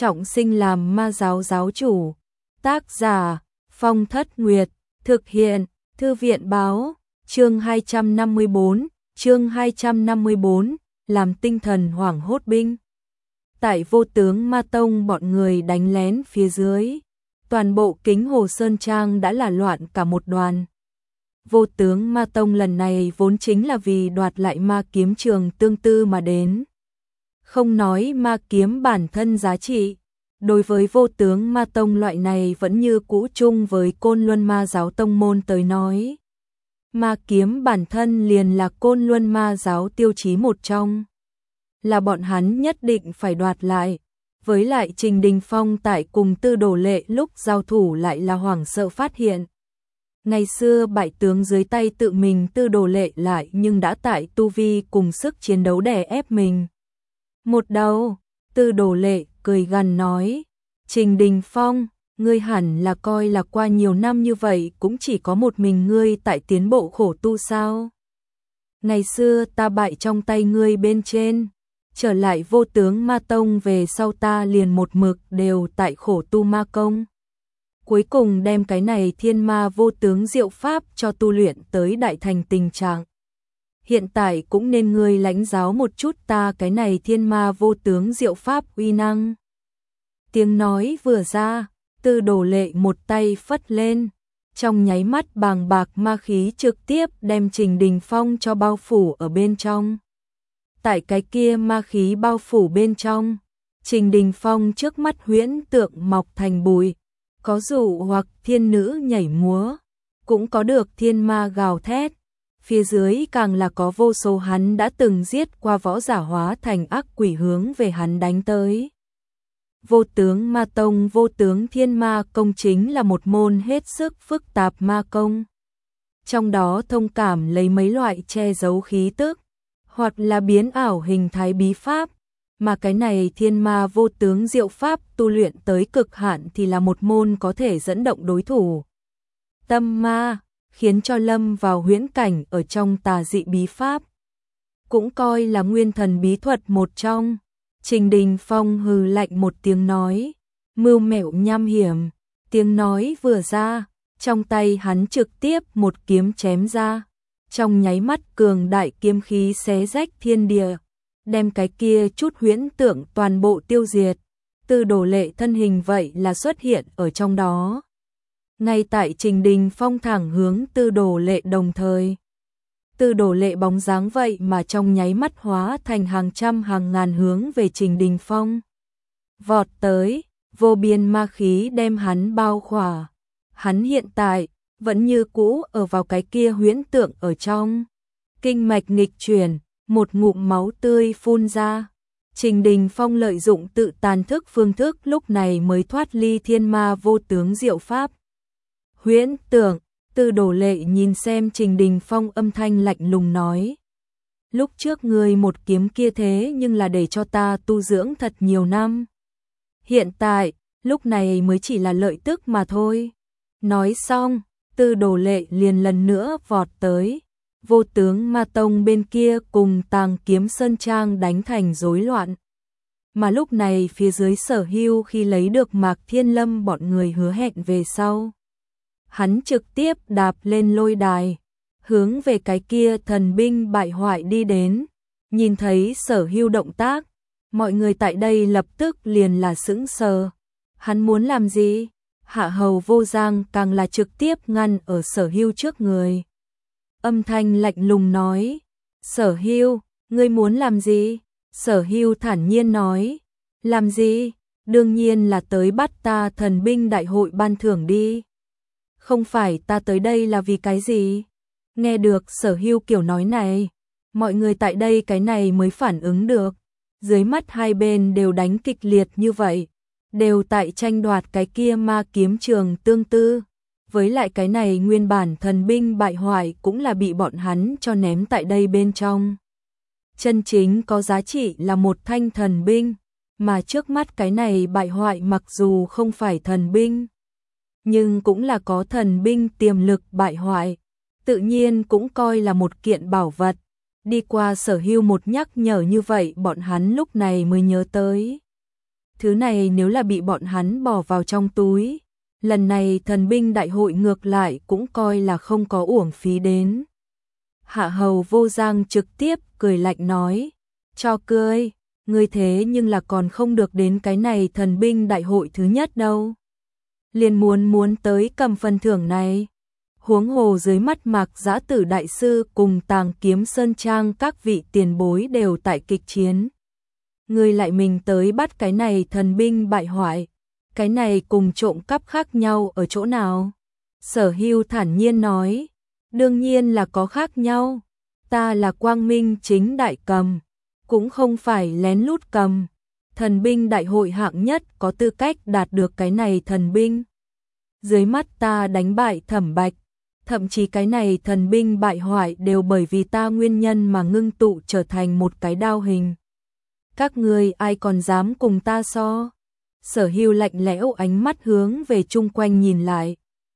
trọng sinh làm ma giáo giáo chủ. Tác giả Phong Thất Nguyệt, thực hiện Thư viện báo, chương 254, làm tinh thần hoảng hốt binh. Tại Vô Tướng Ma Tông bọn người đánh lén phía dưới, toàn bộ Kính Hồ Sơn Trang đã là loạn cả một đoàn. Vô Tướng Ma Tông lần này vốn chính là vì đoạt lại ma kiếm trường tương tư mà đến. Không nói ma kiếm bản thân giá trị, đối với Vô Tướng Ma Tông loại này vẫn như cũ chung với Côn Luân Ma giáo tông môn tới nói. Ma kiếm bản thân liền là Côn Luân Ma giáo tiêu chí một trong, là bọn hắn nhất định phải đoạt lại. Với lại Trình Đình Phong tại cùng Tư Đồ Lệ lúc giao thủ lại là hoảng sợ phát hiện. Ngày xưa bại tướng dưới tay tự mình Tư Đồ Lệ lại nhưng đã tại tu vi cùng sức chiến đấu đè ép mình. Một đầu, Tư Đồ Lệ cười gằn nói, Trình Đình Phong, ngươi hẳn là coi là qua nhiều năm như vậy cũng chỉ có một mình ngươi tại tiến bộ khổ tu sao? Ngày xưa ta bại trong tay ngươi bên trên, trở lại Vô Tướng Ma Tông về sau ta liền một mực đều tại khổ tu ma công. Cuối cùng đem cái này Thiên Ma Vô Tướng diệu pháp cho tu luyện tới đại thành tình trạng. Hiện tại cũng nên ngươi lãnh giáo một chút ta cái này Thiên Ma Vô Tướng diệu pháp uy năng. Tiếng nói vừa ra, Tư Đồ Lệ một tay phất lên, trong nháy mắt bàng bạc ma khí trực tiếp đem Trình Đình Phong cho bao phủ ở bên trong. Tại cái kia ma khí bao phủ bên trong, Trình Đình Phong trước mắt huyễn tượng mọc thành bụi, có dụ hoặc thiên nữ nhảy múa, cũng có được thiên ma gào thét, phía dưới càng là có vô số hắn đã từng giết qua võ giả hóa thành ác quỷ hướng về hắn đánh tới. Vô Tướng Ma Tông Vô Tướng Thiên Ma Công chính là một môn hết sức phức tạp ma công. Trong đó thông cảm lấy mấy loại che giấu khí tức, hoặc là biến ảo hình thái bí pháp, mà cái này Thiên Ma Vô Tướng diệu pháp tu luyện tới cực hạn thì là một môn có thể dẫn động đối thủ tâm ma, khiến cho lâm vào huyễn cảnh ở trong tà dị bí pháp. Cũng coi là nguyên thần bí thuật một trong. Trình Đình Phong hừ lạnh một tiếng nói, mưu mẹo nham hiểm, tiếng nói vừa ra, trong tay hắn trực tiếp một kiếm chém ra, trong nháy mắt cường đại kiếm khí xé rách thiên địa, đem cái kia chút huyễn tượng toàn bộ tiêu diệt. Tư Đồ Lệ thân hình vậy là xuất hiện ở trong đó. Ngay tại Trình Đình Phong thẳng hướng Tư Đồ Lệ đồng thời, Tư Đồ Lệ bóng dáng vậy mà trong nháy mắt hóa thành hàng trăm hàng ngàn hướng về Trình Đình Phong vọt tới, vô biên ma khí đem hắn bao khỏa. Hắn hiện tại vẫn như cũ ở vào cái kia huyễn tượng ở trong. Kinh mạch nghịch chuyển, một ngụm máu tươi phun ra. Trình Đình Phong lợi dụng tự tàn thức phương thức lúc này mới thoát ly Thiên Ma Vô Tướng diệu pháp. Huyễn tượng. Tư Đồ Lệ nhìn xem Trình Đình Phong âm thanh lạnh lùng nói, lúc trước ngươi một kiếm kia thế nhưng là để cho ta tu dưỡng thật nhiều năm. Hiện tại, lúc này mới chỉ là lợi tức mà thôi. Nói xong, Tư Đồ Lệ liền lần nữa vọt tới. Vô Tướng Ma Tông bên kia cùng Tàng Kiếm Sơn Trang đánh thành rối loạn. Mà lúc này phía dưới Sở Hưu khi lấy được Mạc Thiên Lâm bọn người hứa hẹn về sau, hắn trực tiếp đạp lên lôi đài, hướng về cái kia thần binh bại hoại đi đến. Nhìn thấy Sở Hưu động tác, mọi người tại đây lập tức liền là sững sờ. Hắn muốn làm gì? Hạ Hầu Vô Giang càng là trực tiếp ngăn ở Sở Hưu trước người. Âm thanh lạnh lùng nói, Sở Hưu, ngươi muốn làm gì? Sở Hưu thản nhiên nói, làm gì? Đương nhiên là tới bắt ta thần binh đại hội ban thưởng đi. Không phải ta tới đây là vì cái gì? Nghe được Sở Hưu kiểu nói này, mọi người tại đây cái này mới phản ứng được. Dưới mắt hai bên đều đánh kịch liệt như vậy, đều tại tranh đoạt cái kia ma kiếm trường tương tư. Với lại cái này nguyên bản thần binh bại hoại cũng là bị bọn hắn cho ném tại đây bên trong. Chân chính có giá trị là một thanh thần binh, mà trước mắt cái này bại hoại mặc dù không phải thần binh, nhưng cũng là có thần binh tiềm lực bại hoại, tự nhiên cũng coi là một kiện bảo vật. Đi qua Sở Hưu một nhắc nhở như vậy bọn hắn lúc này mới nhớ tới. Thứ này nếu là bị bọn hắn bỏ vào trong túi, lần này thần binh đại hội ngược lại cũng coi là không có uổng phí đến. Hạ Hầu Vô Giang trực tiếp cười lạnh nói, cho cười, ngươi thế nhưng là còn không được đến cái này thần binh đại hội thứ nhất đâu. Liền muốn tới cầm phần thưởng này. Huống hồ dưới mắt Mạc Giã Tử đại sư cùng Tàng Kiếm Sơn Trang các vị tiền bối đều tại kịch chiến. Ngươi lại mình tới bắt cái này thần binh bại hoại, cái này cùng trộm cắp khác nhau ở chỗ nào? Sở Hưu thản nhiên nói, đương nhiên là có khác nhau, ta là quang minh chính đại cầm, cũng không phải lén lút cầm. Thần binh đại hội hạng nhất có tư cách đạt được cái này thần binh. Dưới mắt ta đánh bại Thẩm Bạch, thậm chí cái này thần binh bại hoại đều bởi vì ta nguyên nhân mà ngưng tụ trở thành một cái đao hình. Các ngươi ai còn dám cùng ta so? Sở Hưu lạnh lẽo ánh mắt hướng về chung quanh nhìn lại.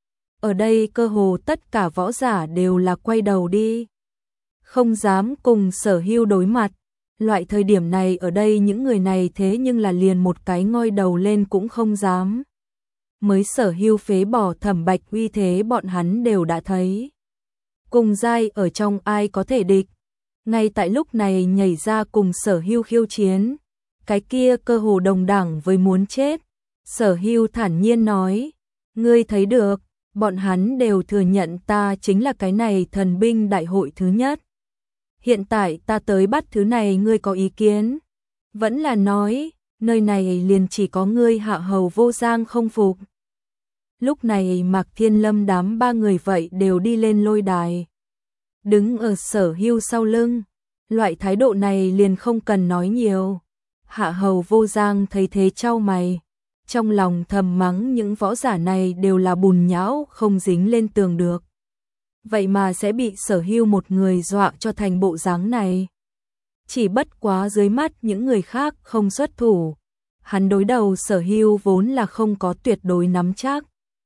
Ở đây cơ hồ tất cả võ giả đều là quay đầu đi, không dám cùng Sở Hưu đối mặt. Loại thời điểm này ở đây những người này thế nhưng là liền một cái ngoi đầu lên cũng không dám. Mới Sở Hưu phế bỏ Thẩm Bạch uy thế bọn hắn đều đã thấy. Cùng giai ở trong ai có thể địch. Ngay tại lúc này nhảy ra cùng Sở Hưu khiêu chiến, cái kia cơ hồ đồng đẳng với muốn chết. Sở Hưu thản nhiên nói, ngươi thấy được, bọn hắn đều thừa nhận ta chính là cái này thần binh đại hội thứ nhất. Hiện tại ta tới bắt thứ này ngươi có ý kiến? Vẫn là nói, nơi này liền chỉ có ngươi Hạ Hầu Vô Giang không phục. Lúc này Mạc Thiên Lâm đám ba người vậy đều đi lên lôi đài. Đứng ở Sở Hưu sau lưng, loại thái độ này liền không cần nói nhiều. Hạ Hầu Vô Giang thấy thế chau mày, trong lòng thầm mắng những võ giả này đều là bùn nhão không dính lên tường được. Vậy mà sẽ bị Sở Hưu một người dọa cho thành bộ dáng này. Chỉ bất quá dưới mắt những người khác không xuất thủ. Hắn đối đầu Sở Hưu vốn là không có tuyệt đối nắm chắc.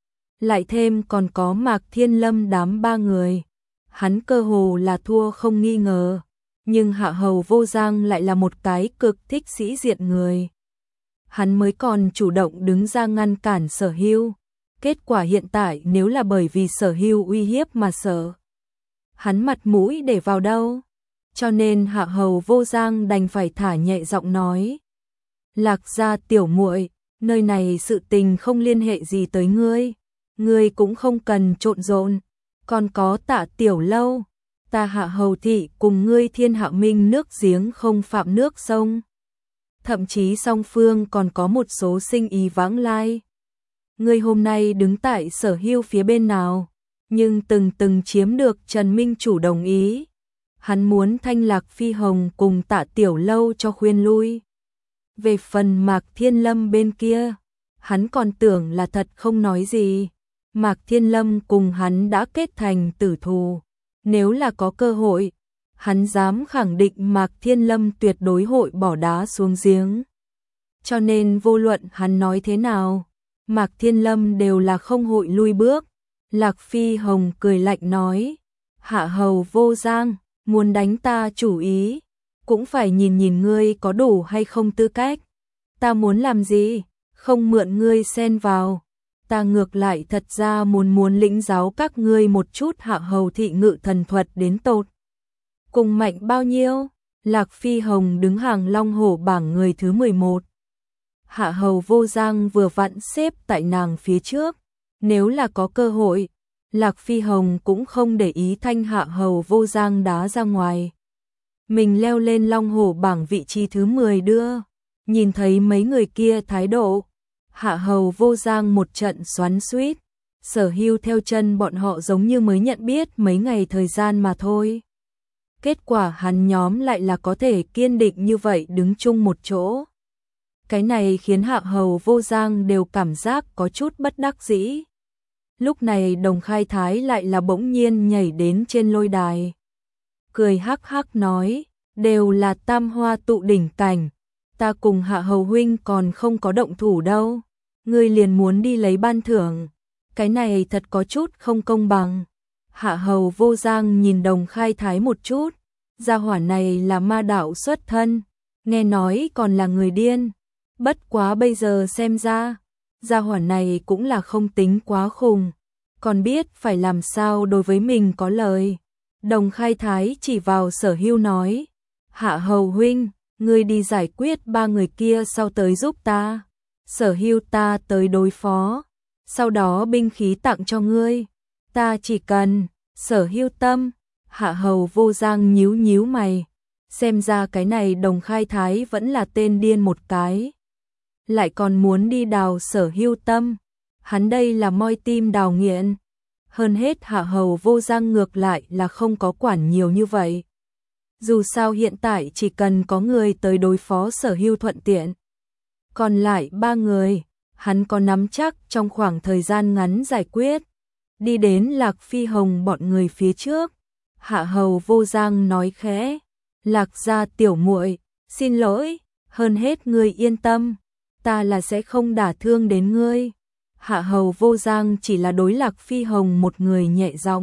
Lại thêm còn có Mạc Thiên Lâm đám ba người. Hắn cơ hồ là thua không nghi ngờ. Nhưng Hạ Hầu Vô Giang lại là một cái cực thích sĩ diện người. Hắn mới còn chủ động đứng ra ngăn cản Sở Hưu. Kết quả hiện tại nếu là bởi vì Sở Hưu uy hiếp mà sợ, hắn mặt mũi để vào đâu? Cho nên Hạ Hầu Vô Giang đành phải thả nhẹ giọng nói, Lạc gia tiểu muội, nơi này sự tình không liên hệ gì tới ngươi, ngươi cũng không cần trộn rộn. Còn có Tạ Tiểu Lâu, ta Hạ Hầu thị cùng ngươi Thiên Hạ Minh nước giếng không phạm nước sông. Thậm chí song phương còn có một số sinh ý vãng lai. Ngươi hôm nay đứng tại Sở Hưu phía bên nào, nhưng từng chiếm được Trần Minh Chủ đồng ý. Hắn muốn Thanh Lạc Phi Hồng cùng Tạ Tiểu Lâu cho khuyên lui. Về phần Mạc Thiên Lâm bên kia, hắn còn tưởng là thật không nói gì. Mạc Thiên Lâm cùng hắn đã kết thành tử thù. Nếu là có cơ hội, hắn dám khẳng định Mạc Thiên Lâm tuyệt đối hội bỏ đá xuống giếng. Cho nên vô luận hắn nói thế nào, Mạc Thiên Lâm đều là không hội lui bước. Lạc Phi Hồng cười lạnh nói, Hạ Hầu Vô Giang, muốn đánh ta chủ ý, cũng phải nhìn nhìn ngươi có đủ hay không tư cách. Ta muốn làm gì, không mượn ngươi xen vào. Ta ngược lại thật ra muốn lĩnh giáo các ngươi một chút Hạ Hầu thị ngự thần thuật đến tột cùng mạnh bao nhiêu. Lạc Phi Hồng đứng hàng Long Hổ bảng người thứ 11. Hạ Hầu Vô Giang vừa vặn xếp tại nàng phía trước. Nếu là có cơ hội, Lạc Phi Hồng cũng không để ý thanh Hạ Hầu Vô Giang đá ra ngoài. Mình leo lên Long Hổ bảng vị trí thứ 10 đưa. Nhìn thấy mấy người kia thái độ, Hạ Hầu Vô Giang một trận xoắn xuýt. Sở Hưu theo chân bọn họ giống như mới nhận biết mấy ngày thời gian mà thôi. Kết quả hắn nhóm lại là có thể kiên định như vậy đứng chung một chỗ. Cái này khiến Hạ Hầu Vô Giang đều cảm giác có chút bất đắc dĩ. Lúc này Đồng Khai Thái lại là bỗng nhiên nhảy đến trên lôi đài. Cười hắc hắc nói, đều là tam hoa tụ đỉnh cảnh. Ta cùng Hạ Hầu huynh còn không có động thủ đâu. Ngươi liền muốn đi lấy ban thưởng. Cái này thật có chút không công bằng. Hạ Hầu Vô Giang nhìn Đồng Khai Thái một chút. Gia hỏa này là ma đạo xuất thân. Nghe nói còn là người điên. Bất quá bây giờ xem ra, gia hỏa này cũng là không tính quá khùng, còn biết phải làm sao đối với mình có lời. Đồng Khai Thái chỉ vào Sở Hưu nói, Hạ Hầu huynh, ngươi đi giải quyết ba người kia sau tới giúp ta. Sở Hưu ta tới đối phó, sau đó binh khí tặng cho ngươi, ta chỉ cần. Sở Hưu tâm. Hạ Hầu Vô Giang nhíu nhíu mày, xem ra cái này Đồng Khai Thái vẫn là tên điên một cái, lại còn muốn đi đào Sở Hưu tâm, hắn đây là moi tim đào nghiện. Hơn hết Hạ Hầu Vô Giang ngược lại là không có quản nhiều như vậy. Dù sao hiện tại chỉ cần có người tới đối phó Sở Hưu thuận tiện. Còn lại ba người, hắn có nắm chắc trong khoảng thời gian ngắn giải quyết. Đi đến Lạc Phi Hồng bọn người phía trước, Hạ Hầu Vô Giang nói khẽ, Lạc gia tiểu muội, xin lỗi, hơn hết ngươi yên tâm, ta là sẽ không đả thương đến ngươi. Hạ Hầu Vô Giang chỉ là đối Lạc Phi Hồng một người nhẹ giọng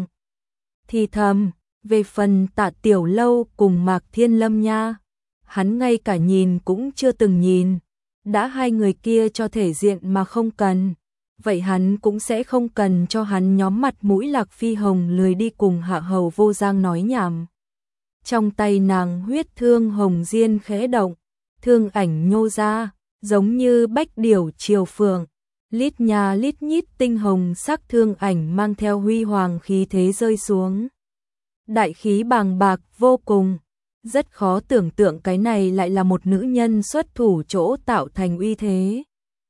thì thầm, về phần Tạ Tiểu Lâu cùng Mạc Thiên Lâm nha, hắn ngay cả nhìn cũng chưa từng nhìn, đã hai người kia cho thể diện mà không cần, vậy hắn cũng sẽ không cần cho hắn nhóm mặt mũi. Lạc Phi Hồng lười đi cùng Hạ Hầu Vô Giang nói nhảm. Trong tay nàng huyết thương hồng diên khẽ động, thương ảnh nhô ra, giống như bách điểu triều phượng, lít nha lít nhít tinh hồng sắc thương ảnh mang theo huy hoàng khí thế rơi xuống. Đại khí bàng bạc vô cùng, rất khó tưởng tượng cái này lại là một nữ nhân xuất thủ chỗ tạo thành uy thế.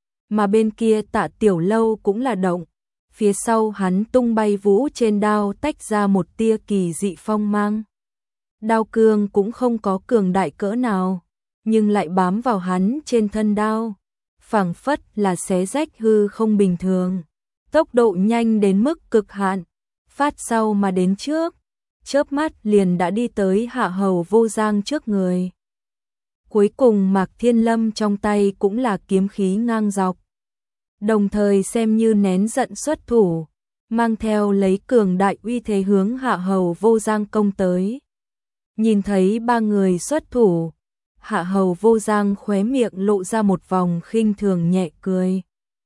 Mà bên kia Tạ Tiểu Lâu cũng là động, phía sau hắn tung bay vũ trên đao tách ra một tia kỳ dị phong mang. Đao cương cũng không có cường đại cỡ nào, nhưng lại bám vào hắn trên thân đao, phảng phất là xé rách hư không bình thường. Tốc độ nhanh đến mức cực hạn, phát sau mà đến trước, chớp mắt liền đã đi tới Hạ Hầu Vô Giang trước người. Cuối cùng Mạc Thiên Lâm trong tay cũng là kiếm khí ngang dọc, đồng thời xem như nén giận xuất thủ, mang theo lấy cường đại uy thế hướng Hạ Hầu Vô Giang công tới. Nhìn thấy ba người xuất thủ, Hạ Hầu Vô Giang khóe miệng lộ ra một vòng khinh thường nhẹ cười.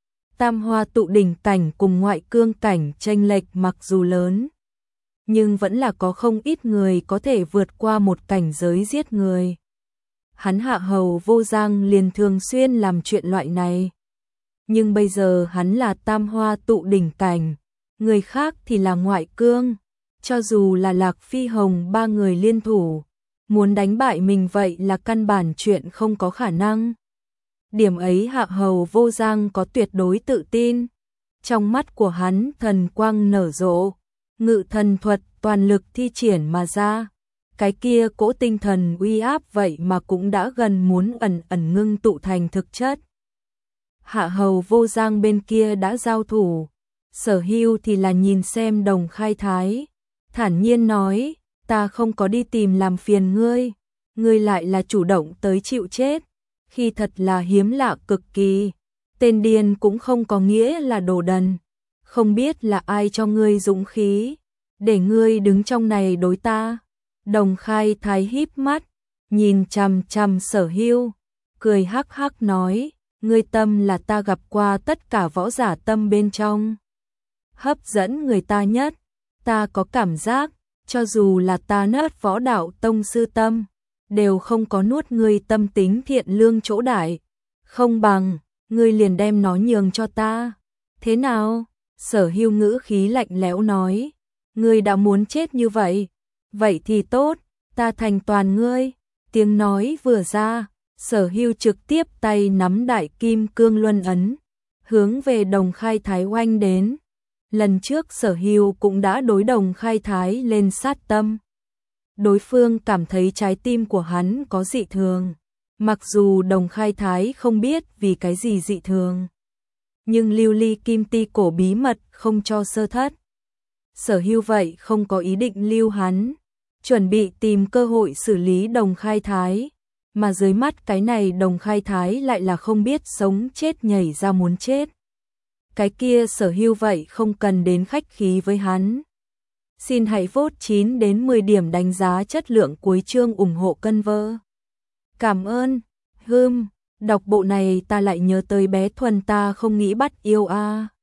Tam hoa tụ đỉnh cảnh cùng ngoại cương cảnh chênh lệch mặc dù lớn, nhưng vẫn là có không ít người có thể vượt qua một cảnh giới giết người. Hắn Hạ Hầu Vô Giang liền thường xuyên làm chuyện loại này. Nhưng bây giờ hắn là tam hoa tụ đỉnh cảnh, người khác thì là ngoại cương. Cho dù là Lạc Phi Hồng ba người liên thủ, muốn đánh bại mình vậy là căn bản chuyện không có khả năng. Điểm ấy Hạ Hầu Vô Giang có tuyệt đối tự tin. Trong mắt của hắn thần quang nở rộ, ngự thần thuật toàn lực thi triển mà ra. Cái kia cỗ tinh thần uy áp vậy mà cũng đã gần muốn ẩn ẩn ngưng tụ thành thực chất. Hạ Hầu Vô Giang bên kia đã giao thủ, Sở Hưu thì là nhìn xem Đồng Khai Thái, thản nhiên nói, ta không có đi tìm làm phiền ngươi, ngươi lại là chủ động tới chịu chết, khi thật là hiếm lạ cực kỳ, tên điên cũng không có nghĩa là đồ đần, không biết là ai cho ngươi dũng khí, để ngươi đứng trong này đối ta. Đồng Khai Thái híp mắt, nhìn chằm chằm Sở Hưu, cười hắc hắc nói, ngươi tâm là ta gặp qua tất cả võ giả tâm bên trong hấp dẫn người ta nhất, ta có cảm giác, cho dù là ta nớt võ đạo tông sư tâm, đều không có nuốt ngươi tâm tính thiện lương chỗ đại, không bằng, ngươi liền đem nó nhường cho ta. Thế nào? Sở Hưu ngữ khí lạnh lẽo nói, ngươi đã muốn chết như vậy, vậy thì tốt, ta thành toàn ngươi. Tiếng nói vừa ra, Sở Hưu trực tiếp tay nắm đại kim cương luân ấn, hướng về Đồng Khai Thái oanh đến. Lần trước Sở Hưu cũng đã đối Đồng Khai Thái lên sát tâm. Đối phương cảm thấy trái tim của hắn có dị thường, mặc dù Đồng Khai Thái không biết vì cái gì dị thường, nhưng lưu ly kim ti cổ bí mật không cho sơ thất. Sở Hưu vậy không có ý định lưu hắn, chuẩn bị tìm cơ hội xử lý Đồng Khai Thái, mà dưới mắt cái này Đồng Khai Thái lại là không biết sống chết nhảy ra muốn chết. Cái kia Sở Hưu vậy không cần đến khách khí với hắn. Xin hãy vote 9 đến 10 điểm đánh giá chất lượng cuối chương ủng hộ Cân Vơ. Cảm ơn. Đọc bộ này ta lại nhớ tới bé Thuần ta không nghĩ bắt yêu a.